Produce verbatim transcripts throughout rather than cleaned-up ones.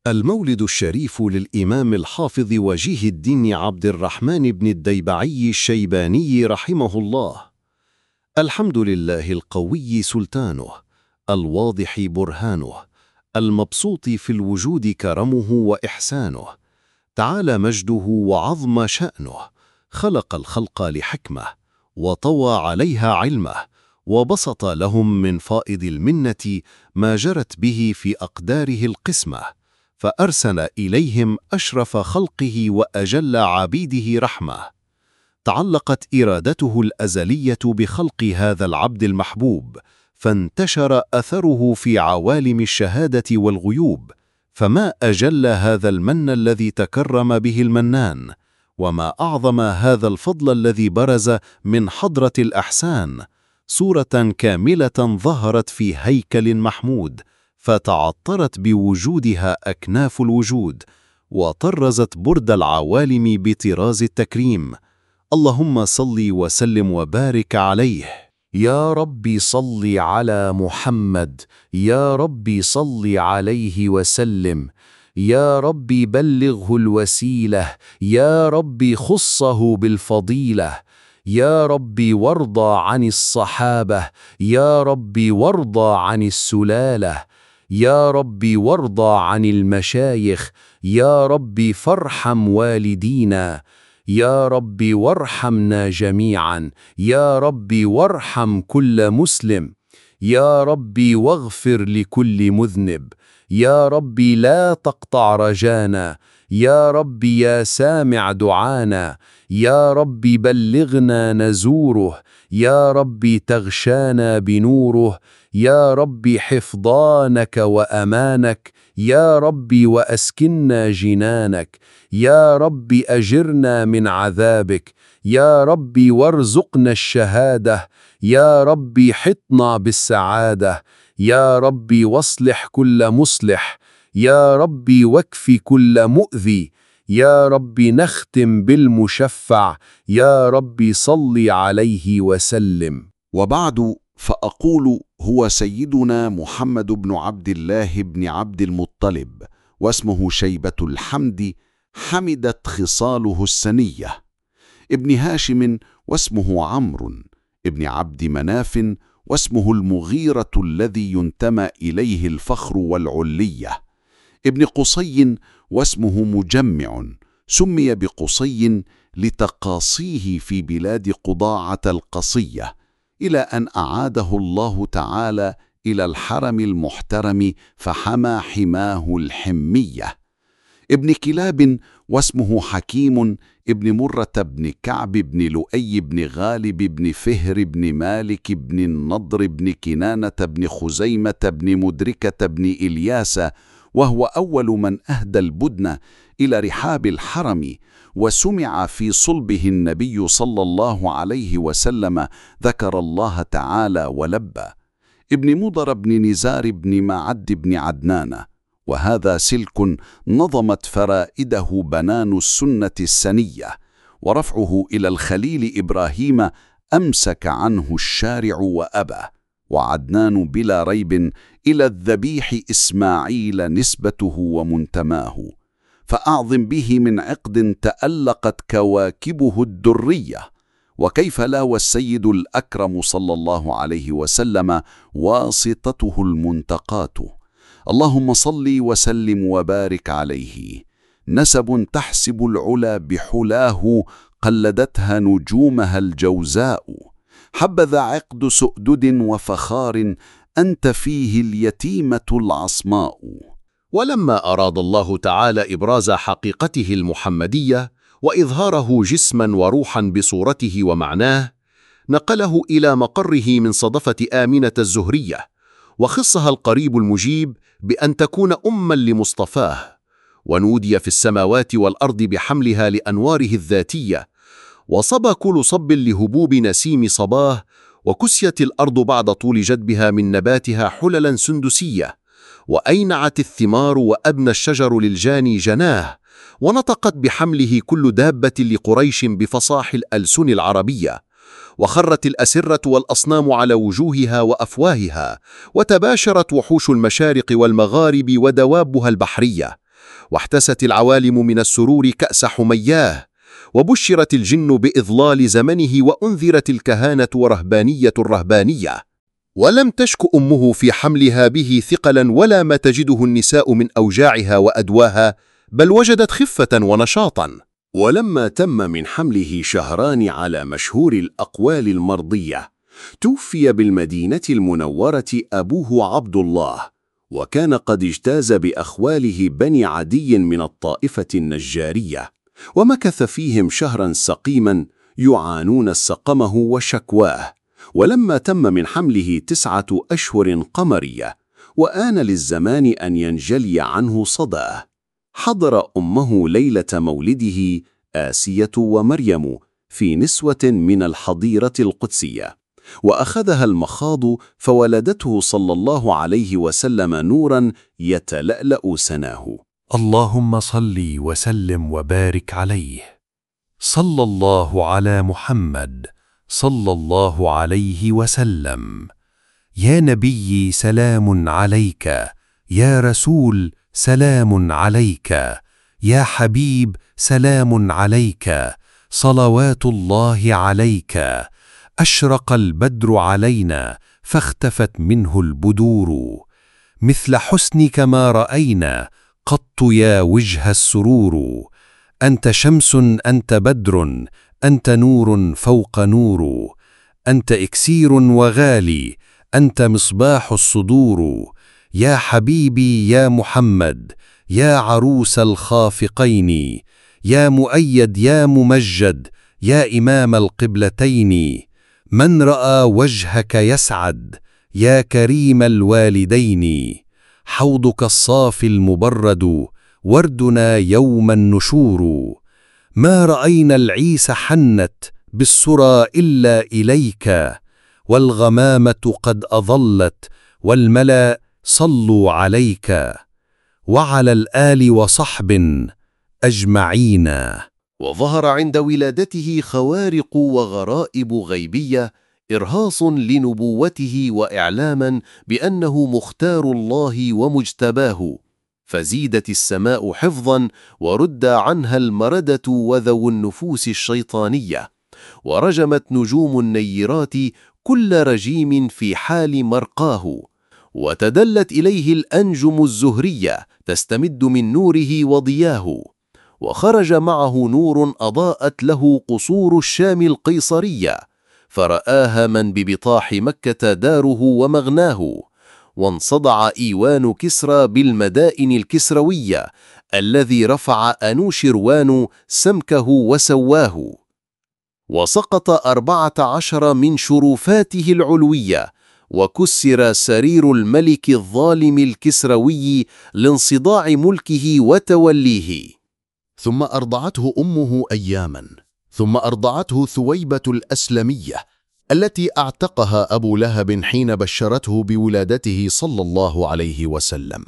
المولد الشريف للإمام الحافظ وجيه الدين عبد الرحمن بن الديبعي الشيباني رحمه الله. الحمد لله القوي سلطانه، الواضح برهانه، المبسوط في الوجود كرمه وإحسانه، تعالى مجده وعظم شأنه، خلق الخلق لحكمة وطوى عليها علمه، وبسط لهم من فائض المنة ما جرت به في أقداره القسمة، فأرسل إليهم أشرف خلقه وأجل عبيده رحمة. تعلقت إرادته الأزلية بخلق هذا العبد المحبوب، فانتشر أثره في عوالم الشهادة والغيوب، فما أجل هذا المن الذي تكرم به المنان، وما أعظم هذا الفضل الذي برز من حضرة الأحسان، صورة كاملة ظهرت في هيكل محمود، فتعطرت بوجودها أكناف الوجود، وطرزت برد العوالم بطراز التكريم. اللهم صل وسلم وبارك عليه. يا ربي صل على محمد، يا ربي صل عليه وسلم، يا ربي بلغه الوسيلة، يا ربي خصه بالفضيلة، يا ربي وارضى عن الصحابة، يا ربي وارضى عن السلالة، يا ربي وارضى عن المشايخ، يا ربي فارحم والدينا، يا ربي وارحمنا جميعا، يا ربي وارحم كل مسلم، يا ربي واغفر لكل مذنب، يا ربي لا تقطع رجانا، يا ربي يا سامع دعانا، يا ربي بلغنا نزوره، يا ربي تغشانا بنوره، يا ربي حفظانك وأمانك، يا ربي وأسكننا جنانك، يا ربي أجرنا من عذابك، يا ربي وارزقنا الشهادة، يا ربي حطنا بالسعادة، يا ربي واصلح كل مصلح، يا ربي واكفي كل مؤذي، يا ربي نختم بالمشفع، يا ربي صل عليه وسلم. وبعد، فأقول: هو سيدنا محمد بن عبد الله بن عبد المطلب، واسمه شيبة الحمد، حمدت خصاله السنية، ابن هاشم، واسمه عمرو، ابن عبد مناف، واسمه المغيرة الذي ينتمى إليه الفخر والعلية، ابن قصي، واسمه مجمع، سمي بقصي لتقاصيه في بلاد قضاعة القصية، إلى أن أعاده الله تعالى إلى الحرم المحترم فحمى حماه الحمية، ابن كلاب، واسمه حكيم، ابن مرة بن كعب بن لؤي بن غالب بن فهر بن مالك بن النضر بن كنانة بن خزيمة بن مدركة بن إلياس، وهو أول من أهدى البدن إلى رحاب الحرم، وسمع في صلبه النبي صلى الله عليه وسلم ذكر الله تعالى ولبى، ابن مضر بن نزار بن معد بن عدنان، وهذا سلك نظمت فرائده بنان السنة السنية، ورفعه إلى الخليل إبراهيم أمسك عنه الشارع وأبى، وعدنان بلا ريب إلى الذبيح إسماعيل نسبته ومنتماه، فأعظم به من عقد تألقت كواكبه الدرية، وكيف لا والسيد الأكرم صلى الله عليه وسلم واسطته المنتقات. اللهم صل وسلم وبارك عليه، نسب تحسب العلا بحلاه، قلدتها نجومها الجوزاء، حبذا عقد سؤدد وفخار، أنت فيه اليتيمة العصماء. ولما أراد الله تعالى إبراز حقيقته المحمدية وإظهاره جسما وروحا بصورته ومعناه، نقله إلى مقره من صدفة آمنة الزهرية، وخصها القريب المجيب بأن تكون أما لمصطفاه، ونودي في السماوات والأرض بحملها لأنواره الذاتية، وصبى كل صب لهبوب نسيم صباه، وكسيت الأرض بعد طول جدبها من نباتها حللا سندسية، وأينعت الثمار وأبنى الشجر للجاني جناه، ونطقت بحمله كل دابة لقريش بفصاح الألسن العربية، وخرت الأسرة والأصنام على وجوهها وأفواهها، وتباشرت وحوش المشارق والمغارب ودوابها البحرية، واحتست العوالم من السرور كأس حمياه، وبشرت الجن بإضلال زمنه، وأنذرت الكهانة ورهبانية الرهبانية. ولم تشك أمه في حملها به ثقلا، ولا ما تجده النساء من أوجاعها وأدواها، بل وجدت خفة ونشاطا. ولما تم من حمله شهران على مشهور الأقوال المرضية، توفي بالمدينة المنورة أبوه عبد الله، وكان قد اجتاز بأخواله بني عدي من الطائفة النجارية، ومكث فيهم شهرا سقيما يعانون سقمه وشكواه. ولما تم من حمله تسعة أشهر قمرية، وآن للزمان أن ينجلي عنه صداه، حضر أمه ليلة مولده آسية ومريم في نسوة من الحضيرة القدسية، وأخذها المخاض فولدته صلى الله عليه وسلم نورا يتلألأ سناه. اللهم صل وسلم وبارك عليه. صلى الله على محمد صلى الله عليه وسلم. يا نبي سلام عليك، يا رسول سلام عليك، يا حبيب سلام عليك، صلوات الله عليك. أشرق البدر علينا فاختفت منه البدور، مثل حسنك ما رأينا قط يا وجه السرور. أنت شمس أنت بدر أنت نور فوق نور، أنت إكسير وغالي أنت مصباح الصدور. يا حبيبي يا محمد يا عروس الخافقين، يا مؤيد يا ممجد يا إمام القبلتين. من رأى وجهك يسعد يا كريم الوالدين، حوضك الصافي المبرد وردنا يوم النشور. ما رأينا العيس حنت بالسرى إلا إليك، والغمامة قد أظلت والملأ صلوا عليك، وعلى الآل وصحب أجمعين. وظهر عند ولادته خوارق وغرائب غيبية، إرهاص لنبوته وإعلاما بأنه مختار الله ومجتباه، فزيدت السماء حفظا ورد عنها المردة وذو النفوس الشيطانية، ورجمت نجوم النيرات كل رجيم في حال مرقاه، وتدلت إليه الأنجم الزهرية تستمد من نوره وضياه، وخرج معه نور أضاءت له قصور الشام القيصرية، فرآها من ببطاح مكة داره ومغناه، وانصدع إيوان كسرى بالمدائن الكسروية الذي رفع أنوشروان سمكه وسواه، وسقط أربعة عشر من شرفاته العلوية، وكسر سرير الملك الظالم الكسروي لانصداع ملكه وتوليه. ثم أرضعته أمه أياما، ثم أرضعته ثويبة الأسلمية التي أعتقها أبو لهب حين بشرته بولادته صلى الله عليه وسلم،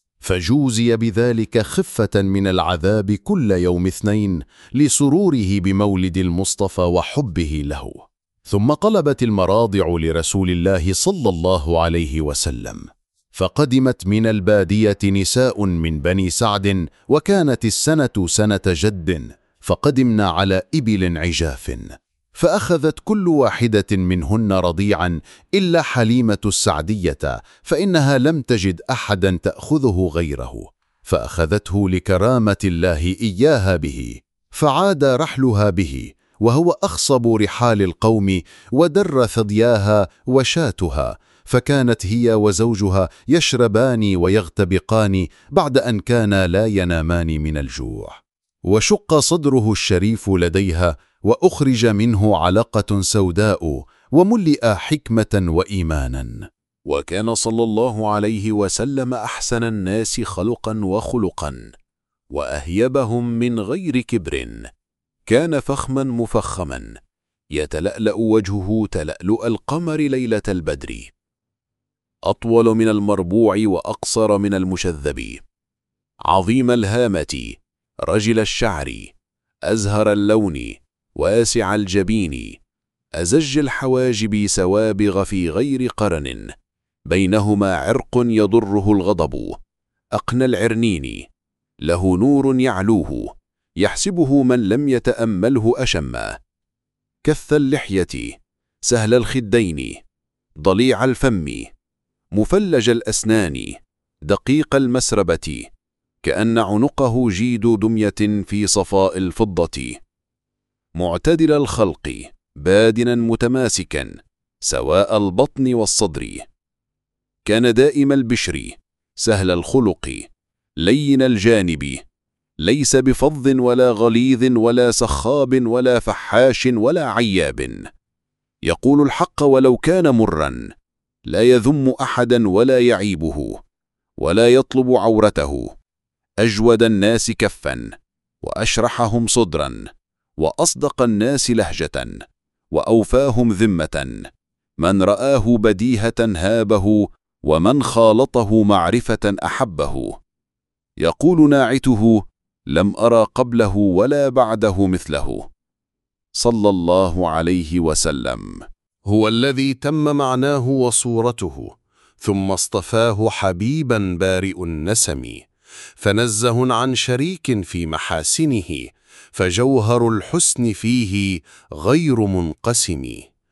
فجوزي بذلك خفة من العذاب كل يوم اثنين لسروره بمولد المصطفى وحبه له. ثم قلبت المراضع لرسول الله صلى الله عليه وسلم، فقدمت من البادية نساء من بني سعد، وكانت السنة سنة جد، فقدمنا على إبل عجاف، فأخذت كل واحدة منهن رضيعا إلا حليمة السعدية، فإنها لم تجد أحدا تأخذه غيره، فأخذته لكرامة الله إياها به، فعاد رحلها به وهو أخصب رحال القوم، ودر ثدياها وشاتها، فكانت هي وزوجها يشربان ويغتبقان بعد أن كانا لا ينامان من الجوع. وشق صدره الشريف لديها، وأخرج منه علقة سوداء، وملئ حكمة وإيمانا. وكان صلى الله عليه وسلم أحسن الناس خلقا وخلقا، وأهيبهم من غير كبر، كان فخما مفخما، يتلألأ وجهه تلألؤ القمر ليلة البدر، أطول من المربوع وأقصر من المشذب، عظيم الهامة، رجل الشعر، أزهر اللون، واسع الجبين، أزج الحواجب، سوابغ في غير قرن، بينهما عرق يضره الغضب، أقنى العرنين، له نور يعلوه يحسبه من لم يتأمله أشما، كث اللحية، سهل الخدين، ضليع الفم، مفلج الأسنان، دقيق المسربة، كأن عنقه جيد دمية في صفاء الفضة، معتدل الخلق، بادنا متماسكا، سواء البطن والصدر، كان دائم البشر، سهل الخلق، لين الجانب، ليس بفظ ولا غليظ ولا سخاب ولا فحاش ولا عياب، يقول الحق ولو كان مرا، لا يذم أحدا ولا يعيبه ولا يطلب عورته، أجود الناس كفا وأشرحهم صدرا وأصدق الناس لهجة وأوفاهم ذمة، من رآه بديهة هابه ومن خالطه معرفة أحبه، يقول ناعته لم أرى قبله ولا بعده مثله، صلى الله عليه وسلم. هو الذي تم معناه وصورته، ثم اصطفاه حبيبا بارئ النسم، فنزه عن شريك في محاسنه، فجوهر الحسن فيه غير منقسم.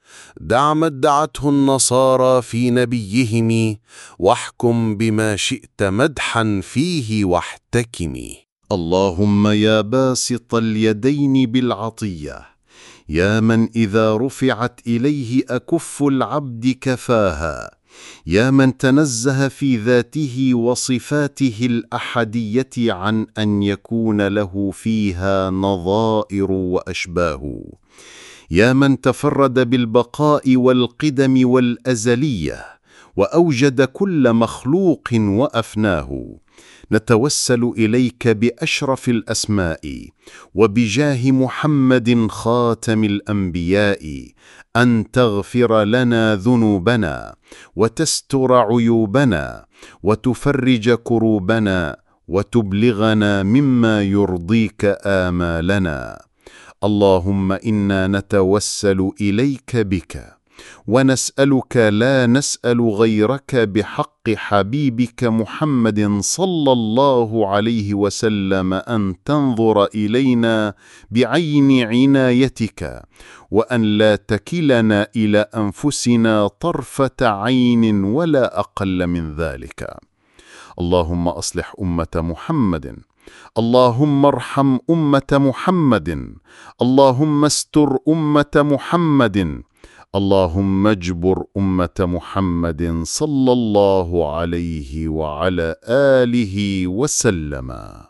دع ما ادعته النصارى في نبيهم، واحكم بما شئت مدحا فيه واحتكم. اللهم يا باسط اليدين بالعطية، يا من إذا رفعت إليه أكف العبد كفاها، يا من تنزه في ذاته وصفاته الأحدية عن أن يكون له فيها نظائر وأشباه، يا من تفرد بالبقاء والقدم والأزلية وأوجد كل مخلوق وأفناه، نتوسل إليك بأشرف الأسماء وبجاه محمد خاتم الأنبياء أن تغفر لنا ذنوبنا وتستر عيوبنا وتفرج كروبنا وتبلغنا مما يرضيك آمالنا. اللهم إنا نتوسل إليك بك ونسألك لا نسأل غيرك بحق حبيبك محمد صلى الله عليه وسلم أن تنظر إلينا بعين عنايتك، وأن لا تكلنا إلى أنفسنا طرفة عين ولا أقل من ذلك. اللهم أصلح أمة محمد، اللهم ارحم أمة محمد، اللهم استر أمة محمد، اللهم اجبر أمة محمد صلى الله عليه وعلى آله وسلم.